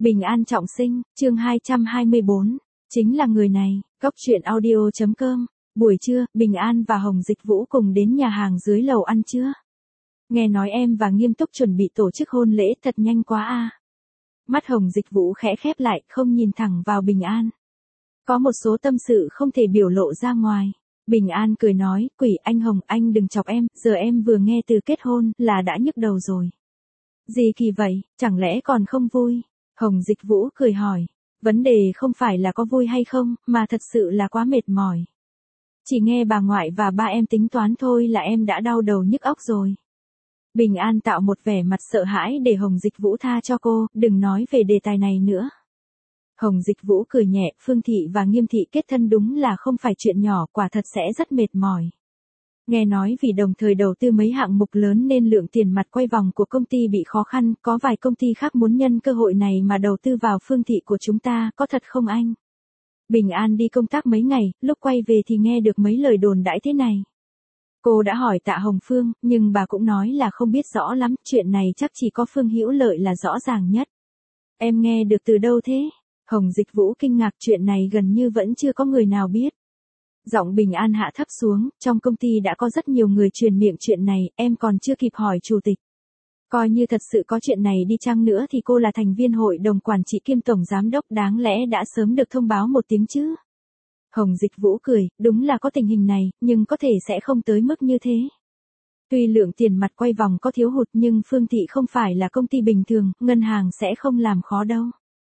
Bình an trọng sinh, chương 224, chính là người này, Góc truyện audio.com, buổi trưa, Bình An và Hồng Dịch Vũ cùng đến nhà hàng dưới lầu ăn trưa. Nghe nói em và Nghiêm Túc chuẩn bị tổ chức hôn lễ thật nhanh quá à. Mắt Hồng Dịch Vũ khẽ khép lại, không nhìn thẳng vào Bình An. Có một số tâm sự không thể biểu lộ ra ngoài. Bình An cười nói, quỷ anh Hồng, anh đừng chọc em, giờ em vừa nghe từ kết hôn, là đã nhức đầu rồi. Gì kỳ vậy, chẳng lẽ còn không vui? Hồng Dịch Vũ cười hỏi, vấn đề không phải là có vui hay không, mà thật sự là quá mệt mỏi. Chỉ nghe bà ngoại và ba em tính toán thôi là em đã đau đầu nhức óc rồi. Bình An tạo một vẻ mặt sợ hãi để Hồng Dịch Vũ tha cho cô, đừng nói về đề tài này nữa. Hồng Dịch Vũ cười nhẹ, Phương Thị và Nghiêm Thị kết thân đúng là không phải chuyện nhỏ, quả thật sẽ rất mệt mỏi. Nghe nói vì đồng thời đầu tư mấy hạng mục lớn nên lượng tiền mặt quay vòng của công ty bị khó khăn, có vài công ty khác muốn nhân cơ hội này mà đầu tư vào Phương Thị của chúng ta, có thật không anh? Bình An đi công tác mấy ngày, lúc quay về thì nghe được mấy lời đồn đãi thế này. Cô đã hỏi Tạ Hồng Phương, nhưng bà cũng nói là không biết rõ lắm, chuyện này chắc chỉ có Phương Hữu Lợi là rõ ràng nhất. Em nghe được từ đâu thế? Hồng Dịch Vũ kinh ngạc, chuyện này gần như vẫn chưa có người nào biết. Giọng Bình An hạ thấp xuống, trong công ty đã có rất nhiều người truyền miệng chuyện này, em còn chưa kịp hỏi chủ tịch. Coi như thật sự có chuyện này đi chăng nữa thì cô là thành viên hội đồng quản trị kiêm tổng giám đốc, đáng lẽ đã sớm được thông báo một tiếng chứ. Hồng Dịch Vũ cười, đúng là có tình hình này, nhưng có thể sẽ không tới mức như thế. Tuy lượng tiền mặt quay vòng có thiếu hụt nhưng Phương Thị không phải là công ty bình thường, ngân hàng sẽ không làm khó đâu.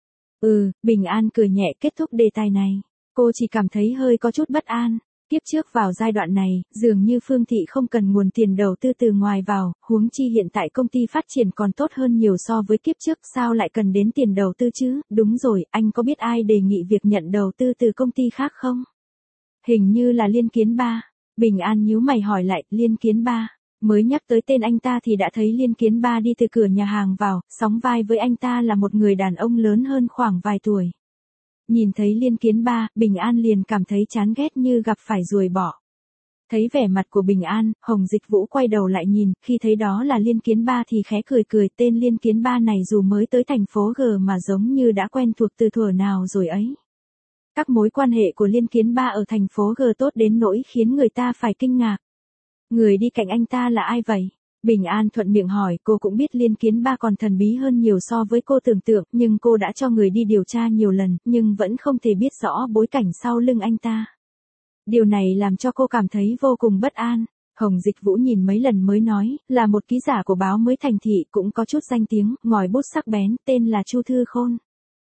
Bình An cười nhẹ kết thúc đề tài này. Cô chỉ cảm thấy hơi có chút bất an. Tiếp trước vào giai đoạn này, dường như Phương Thị không cần nguồn tiền đầu tư từ ngoài vào, huống chi hiện tại công ty phát triển còn tốt hơn nhiều so với kiếp trước, sao lại cần đến tiền đầu tư chứ? Đúng rồi, anh có biết ai đề nghị việc nhận đầu tư từ công ty khác không? Hình như là Liên Kiến Ba. Bình An nhíu mày hỏi lại, Liên Kiến Ba. Mới nhắc tới tên anh ta thì đã thấy Liên Kiến Ba đi từ cửa nhà hàng vào, sóng vai với anh ta là một người đàn ông lớn hơn khoảng vài tuổi. Nhìn thấy Liên Kiến Ba, Bình An liền cảm thấy chán ghét như gặp phải ruồi bọ. Thấy vẻ mặt của Bình An, Hồng Dịch Vũ quay đầu lại nhìn, khi thấy đó là Liên Kiến Ba thì khẽ cười cười, tên Liên Kiến Ba này dù mới tới thành phố G mà giống như đã quen thuộc từ thuở nào rồi ấy. Các mối quan hệ của Liên Kiến Ba ở thành phố G tốt đến nỗi khiến người ta phải kinh ngạc. Người đi cạnh anh ta là ai vậy? Bình An thuận miệng hỏi, cô cũng biết Liên Kiến Ba còn thần bí hơn nhiều so với cô tưởng tượng, nhưng cô đã cho người đi điều tra nhiều lần, nhưng vẫn không thể biết rõ bối cảnh sau lưng anh ta. Điều này làm cho cô cảm thấy vô cùng bất an. Hồng Dịch Vũ nhìn mấy lần mới nói, là một ký giả của báo mới thành thị, cũng có chút danh tiếng, ngòi bút sắc bén, tên là Chu Thư Khôn.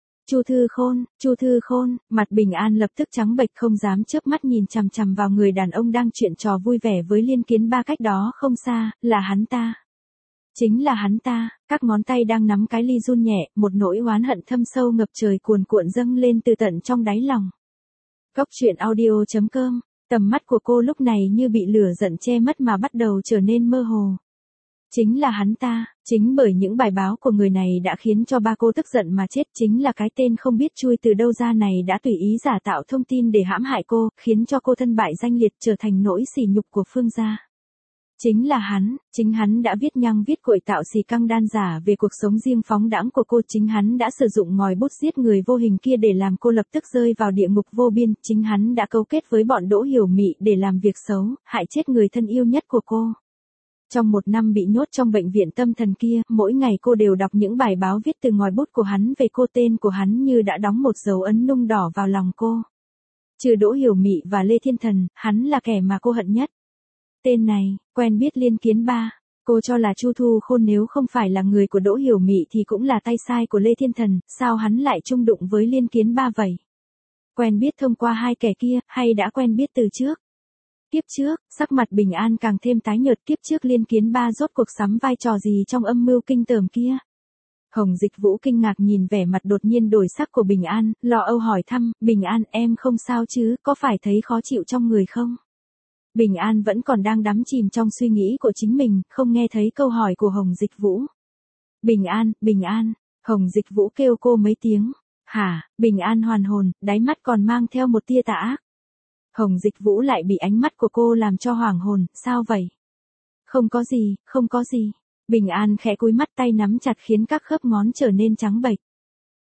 Chu Thư Khôn, mặt Bình An lập tức trắng bệch, không dám chớp mắt nhìn chằm chằm vào người đàn ông đang chuyện trò vui vẻ với Liên Kiến Ba cách đó không xa, là hắn ta. Chính là hắn ta, các ngón tay đang nắm cái ly run nhẹ, một nỗi oán hận thâm sâu ngập trời cuồn cuộn dâng lên từ tận trong đáy lòng. Góc truyện audio.com, tầm mắt của cô lúc này như bị lửa giận che mất mà bắt đầu trở nên mơ hồ. Chính là hắn ta, chính bởi những bài báo của người này đã khiến cho ba cô tức giận mà chết, chính là cái tên không biết chui từ đâu ra này đã tùy ý giả tạo thông tin để hãm hại cô, khiến cho cô thân bại danh liệt, trở thành nỗi sỉ nhục của Phương gia. Chính là hắn, chính hắn đã viết nhăng viết cuội tạo xì căng đan giả về cuộc sống riêng phóng đãng của cô, chính hắn đã sử dụng ngòi bút giết người vô hình kia để làm cô lập tức rơi vào địa ngục vô biên, chính hắn đã cấu kết với bọn Đỗ Hiểu Mị để làm việc xấu, hại chết người thân yêu nhất của cô. Trong một năm bị nhốt trong bệnh viện tâm thần kia, mỗi ngày cô đều đọc những bài báo viết từ ngòi bút của hắn về cô, tên của hắn như đã đóng một dấu ấn nung đỏ vào lòng cô. Trừ Đỗ Hiểu Mị và Lê Thiên Thần, hắn là kẻ mà cô hận nhất. Tên này, quen biết Liên Kiến Ba, cô cho là Chu Thư Khôn nếu không phải là người của Đỗ Hiểu Mị thì cũng là tay sai của Lê Thiên Thần, sao hắn lại chung đụng với Liên Kiến Ba vậy? Quen biết thông qua hai kẻ kia, hay đã quen biết từ trước? Tiếp trước, sắc mặt Bình An càng thêm tái nhợt, tiếp trước Liên Kiến Ba rốt cuộc sắm vai trò gì trong âm mưu kinh tởm kia? Hồng Dịch Vũ kinh ngạc nhìn vẻ mặt đột nhiên đổi sắc của Bình An, lo âu hỏi thăm, Bình An em không sao chứ, có phải thấy khó chịu trong người không? Bình An vẫn còn đang đắm chìm trong suy nghĩ của chính mình, không nghe thấy câu hỏi của Hồng Dịch Vũ. Bình An, Hồng Dịch Vũ kêu cô mấy tiếng. Hả? Bình An hoàn hồn, đáy mắt còn mang theo một tia tà ác. Hồng Dịch Vũ lại bị ánh mắt của cô làm cho hoảng hồn, sao vậy? Không có gì. Bình An khẽ cúi mắt, tay nắm chặt khiến các khớp ngón trở nên trắng bệch.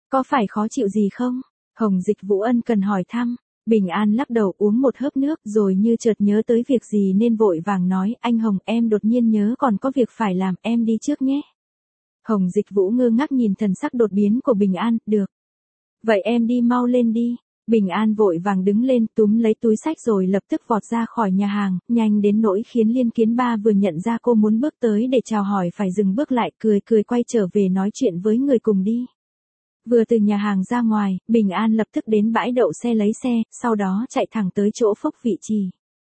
Có phải khó chịu gì không? Hồng Dịch Vũ ân cần hỏi thăm. Bình An lắc đầu uống một hớp nước rồi như chợt nhớ tới việc gì nên vội vàng nói, anh Hồng em đột nhiên nhớ còn có việc phải làm, em đi trước nhé. Hồng Dịch Vũ ngơ ngác nhìn thần sắc đột biến của Bình An, được. Vậy em đi mau lên đi. Bình An vội vàng đứng lên túm lấy túi xách rồi lập tức vọt ra khỏi nhà hàng, nhanh đến nỗi khiến Liên Kiến Ba vừa nhận ra cô muốn bước tới để chào hỏi phải dừng bước lại cười cười quay trở về nói chuyện với người cùng đi. Vừa từ nhà hàng ra ngoài, Bình An lập tức đến bãi đậu xe lấy xe, sau đó chạy thẳng tới chỗ Phúc Vị Trì.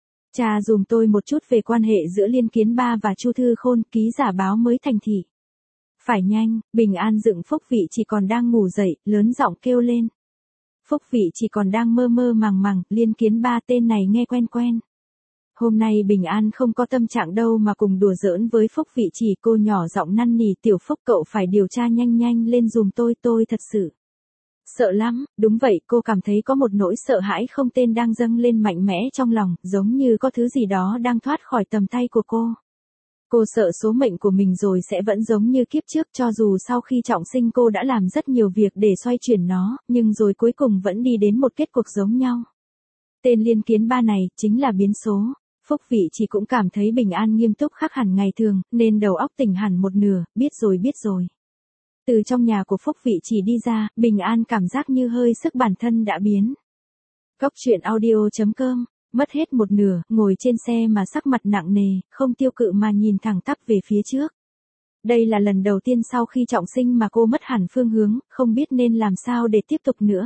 Cha dùm tôi một chút về quan hệ giữa Liên Kiến Ba và Chu Thư Khôn, ký giả báo mới thành thị. Phải nhanh, Bình An dựng Phúc Vị Trì còn đang ngủ dậy, lớn giọng kêu lên. Phúc Vị Trì còn đang mơ mơ màng màng, Liên Kiến Ba tên này nghe quen quen. Hôm nay Bình An không có tâm trạng đâu mà cùng đùa giỡn với Phúc Vị Trì, cô nhỏ giọng năn nỉ, tiểu Phúc cậu phải điều tra nhanh nhanh lên dùm tôi thật sự sợ lắm. Đúng vậy, cô cảm thấy có một nỗi sợ hãi không tên đang dâng lên mạnh mẽ trong lòng, giống như có thứ gì đó đang thoát khỏi tầm tay của cô. Cô sợ số mệnh của mình rồi sẽ vẫn giống như kiếp trước, cho dù sau khi trọng sinh cô đã làm rất nhiều việc để xoay chuyển nó, nhưng rồi cuối cùng vẫn đi đến một kết cục giống nhau. Tên Liên Kiến Ba này chính là biến số. Phúc Vị Trì cũng cảm thấy Bình An nghiêm túc khác hẳn ngày thường, nên đầu óc tỉnh hẳn một nửa, biết rồi. Từ trong nhà của Phúc Vị Trì đi ra, Bình An cảm giác như hơi sức bản thân đã biến. Góc truyện audio.com, mất hết một nửa, ngồi trên xe mà sắc mặt nặng nề, không tiêu cự mà nhìn thẳng tắp về phía trước. Đây là lần đầu tiên sau khi trọng sinh mà cô mất hẳn phương hướng, không biết nên làm sao để tiếp tục nữa.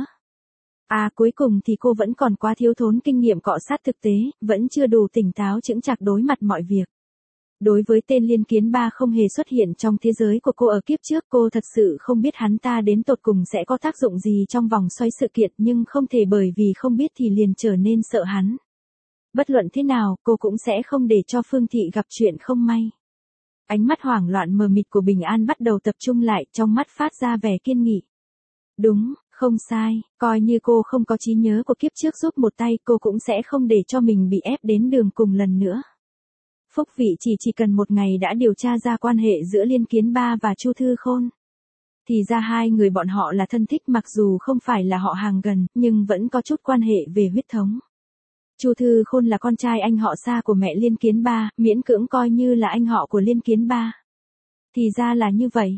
Cuối cùng thì cô vẫn còn quá thiếu thốn kinh nghiệm cọ sát thực tế, vẫn chưa đủ tỉnh táo chững chạc đối mặt mọi việc. Đối với tên Liên Kiến Ba không hề xuất hiện trong thế giới của cô ở kiếp trước, cô thật sự không biết hắn ta đến tột cùng sẽ có tác dụng gì trong vòng xoay sự kiện, nhưng không thể bởi vì không biết thì liền trở nên sợ hắn. Bất luận thế nào, cô cũng sẽ không để cho Phương Thị gặp chuyện không may. Ánh mắt hoảng loạn mờ mịt của Bình An bắt đầu tập trung lại, trong mắt phát ra vẻ kiên nghị. Đúng, không sai, coi như cô không có trí nhớ của kiếp trước giúp một tay, cô cũng sẽ không để cho mình bị ép đến đường cùng lần nữa. Phúc Vị Trì chỉ cần một ngày đã điều tra ra quan hệ giữa Liên Kiến Ba và Chu Thư Khôn. Thì ra hai người bọn họ là thân thích, mặc dù không phải là họ hàng gần, nhưng vẫn có chút quan hệ về huyết thống. Chu Thư Khôn là con trai anh họ xa của mẹ Liên Kiến Ba, miễn cưỡng coi như là anh họ của Liên Kiến Ba. Thì ra là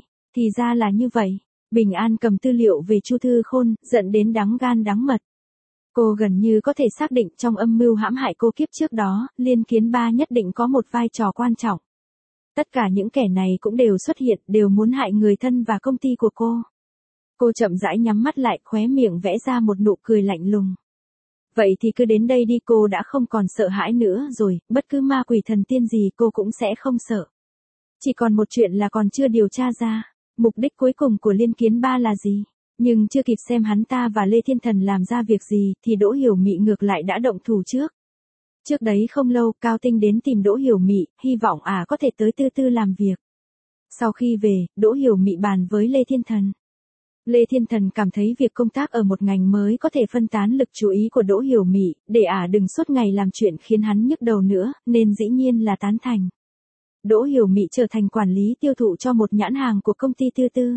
như vậy. Bình An cầm tư liệu về Chu Thư Khôn, giận đến đắng gan đắng mật. Cô gần như có thể xác định trong âm mưu hãm hại cô kiếp trước đó, Liên Kiến Ba nhất định có một vai trò quan trọng. Tất cả những kẻ này cũng đều xuất hiện, đều muốn hại người thân và công ty của cô. Cô chậm rãi nhắm mắt lại, khóe miệng vẽ ra một nụ cười lạnh lùng. Vậy thì cứ đến đây đi, cô đã không còn sợ hãi nữa rồi, bất cứ ma quỷ thần tiên gì cô cũng sẽ không sợ. Chỉ còn một chuyện là còn chưa điều tra ra, mục đích cuối cùng của Liên Kiến Ba là gì? Nhưng chưa kịp xem hắn ta và Lê Thiên Thần làm ra việc gì, thì Đỗ Hiểu Mị ngược lại đã động thủ trước. Trước đấy không lâu, Cao Tinh đến tìm Đỗ Hiểu Mị, hy vọng có thể tới tư tư làm việc. Sau khi về, Đỗ Hiểu Mị bàn với Lê Thiên Thần. Lê Thiên Thần cảm thấy việc công tác ở một ngành mới có thể phân tán lực chú ý của Đỗ Hiểu Mị, để đừng suốt ngày làm chuyện khiến hắn nhức đầu nữa, nên dĩ nhiên là tán thành. Đỗ Hiểu Mị trở thành quản lý tiêu thụ cho một nhãn hàng của công ty tư tư.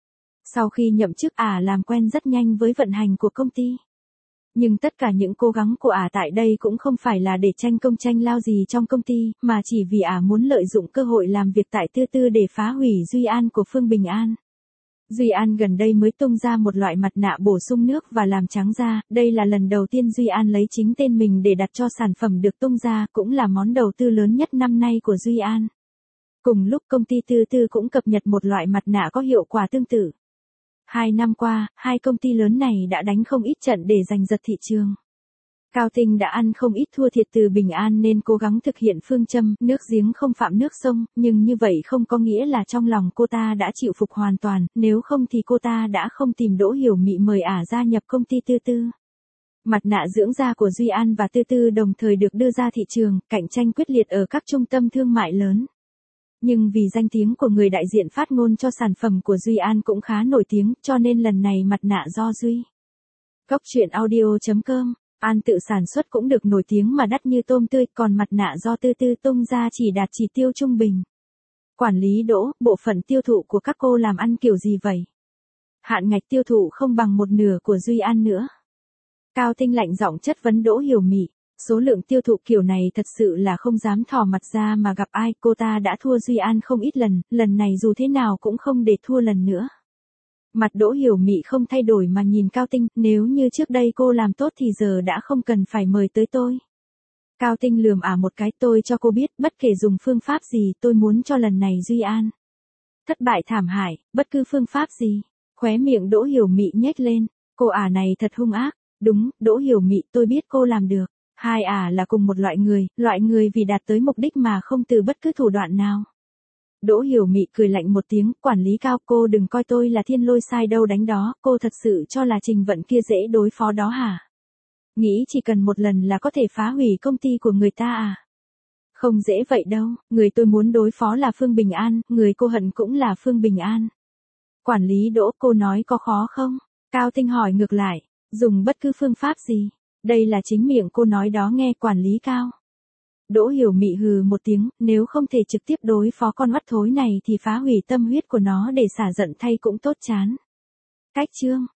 Sau khi nhậm chức làm quen rất nhanh với vận hành của công ty. Nhưng tất cả những cố gắng của tại đây cũng không phải là để tranh công tranh lao gì trong công ty, mà chỉ vì muốn lợi dụng cơ hội làm việc tại tư tư để phá hủy Duy An của Phương Bình An. Duy An gần đây mới tung ra một loại mặt nạ bổ sung nước và làm trắng da, đây là lần đầu tiên Duy An lấy chính tên mình để đặt cho sản phẩm được tung ra, cũng là món đầu tư lớn nhất năm nay của Duy An. Cùng lúc công ty tư tư cũng cập nhật một loại mặt nạ có hiệu quả tương tự. 2 năm qua, hai công ty lớn này đã đánh không ít trận để giành giật thị trường. Cao Tinh đã ăn không ít thua thiệt từ Bình An nên cố gắng thực hiện phương châm nước giếng không phạm nước sông, nhưng như vậy không có nghĩa là trong lòng cô ta đã chịu phục hoàn toàn, nếu không thì cô ta đã không tìm Đỗ Hiểu Mị mời gia nhập công ty tư tư. Mặt nạ dưỡng da của Duy An và tư tư đồng thời được đưa ra thị trường, cạnh tranh quyết liệt ở các trung tâm thương mại lớn. Nhưng vì danh tiếng của người đại diện phát ngôn cho sản phẩm của Duy An cũng khá nổi tiếng, cho nên lần này mặt nạ do Duy. Góc truyện audio.com, An tự sản xuất cũng được nổi tiếng mà đắt như tôm tươi, còn mặt nạ do tư tư tung ra chỉ đạt chỉ tiêu trung bình. Quản lý Đỗ, bộ phận tiêu thụ của các cô làm ăn kiểu gì vậy? Hạn ngạch tiêu thụ không bằng một nửa của Duy An nữa. Cao Tinh lạnh giọng chất vấn Đỗ Hiểu Mị. Số lượng tiêu thụ kiểu này thật sự là không dám thò mặt ra mà gặp ai. Cô ta đã thua Duy An không ít lần, lần này dù thế nào cũng không để thua lần nữa. Mặt Đỗ Hiểu Mị không thay đổi mà nhìn Cao Tinh, nếu như trước đây cô làm tốt thì giờ đã không cần phải mời tới tôi. Cao Tinh lườm một cái, tôi cho cô biết, bất kể dùng phương pháp gì, tôi muốn cho lần này Duy An thất bại thảm hại, bất cứ phương pháp gì. Khóe miệng Đỗ Hiểu Mị nhếch lên, cô này thật hung ác. Đúng, Đỗ Hiểu Mị, tôi biết cô làm được. Hai là cùng một loại người vì đạt tới mục đích mà không từ bất cứ thủ đoạn nào. Đỗ Hiểu Mị cười lạnh một tiếng, quản lý Cao, cô đừng coi tôi là thiên lôi sai đâu đánh đó, cô thật sự cho là Trình Vận kia dễ đối phó đó hả? Nghĩ chỉ cần một lần là có thể phá hủy công ty của người ta à? Không dễ vậy đâu, người tôi muốn đối phó là Phương Bình An, người cô hận cũng là Phương Bình An. Quản lý Đỗ, cô nói có khó không? Cao Tinh hỏi ngược lại, dùng bất cứ phương pháp gì? Đây là chính miệng cô nói đó nghe, quản lý Cao. Đỗ Hiểu Mị hừ một tiếng, nếu không thể trực tiếp đối phó con oắt thối này thì phá hủy tâm huyết của nó để xả giận thay cũng tốt chán. Cách chương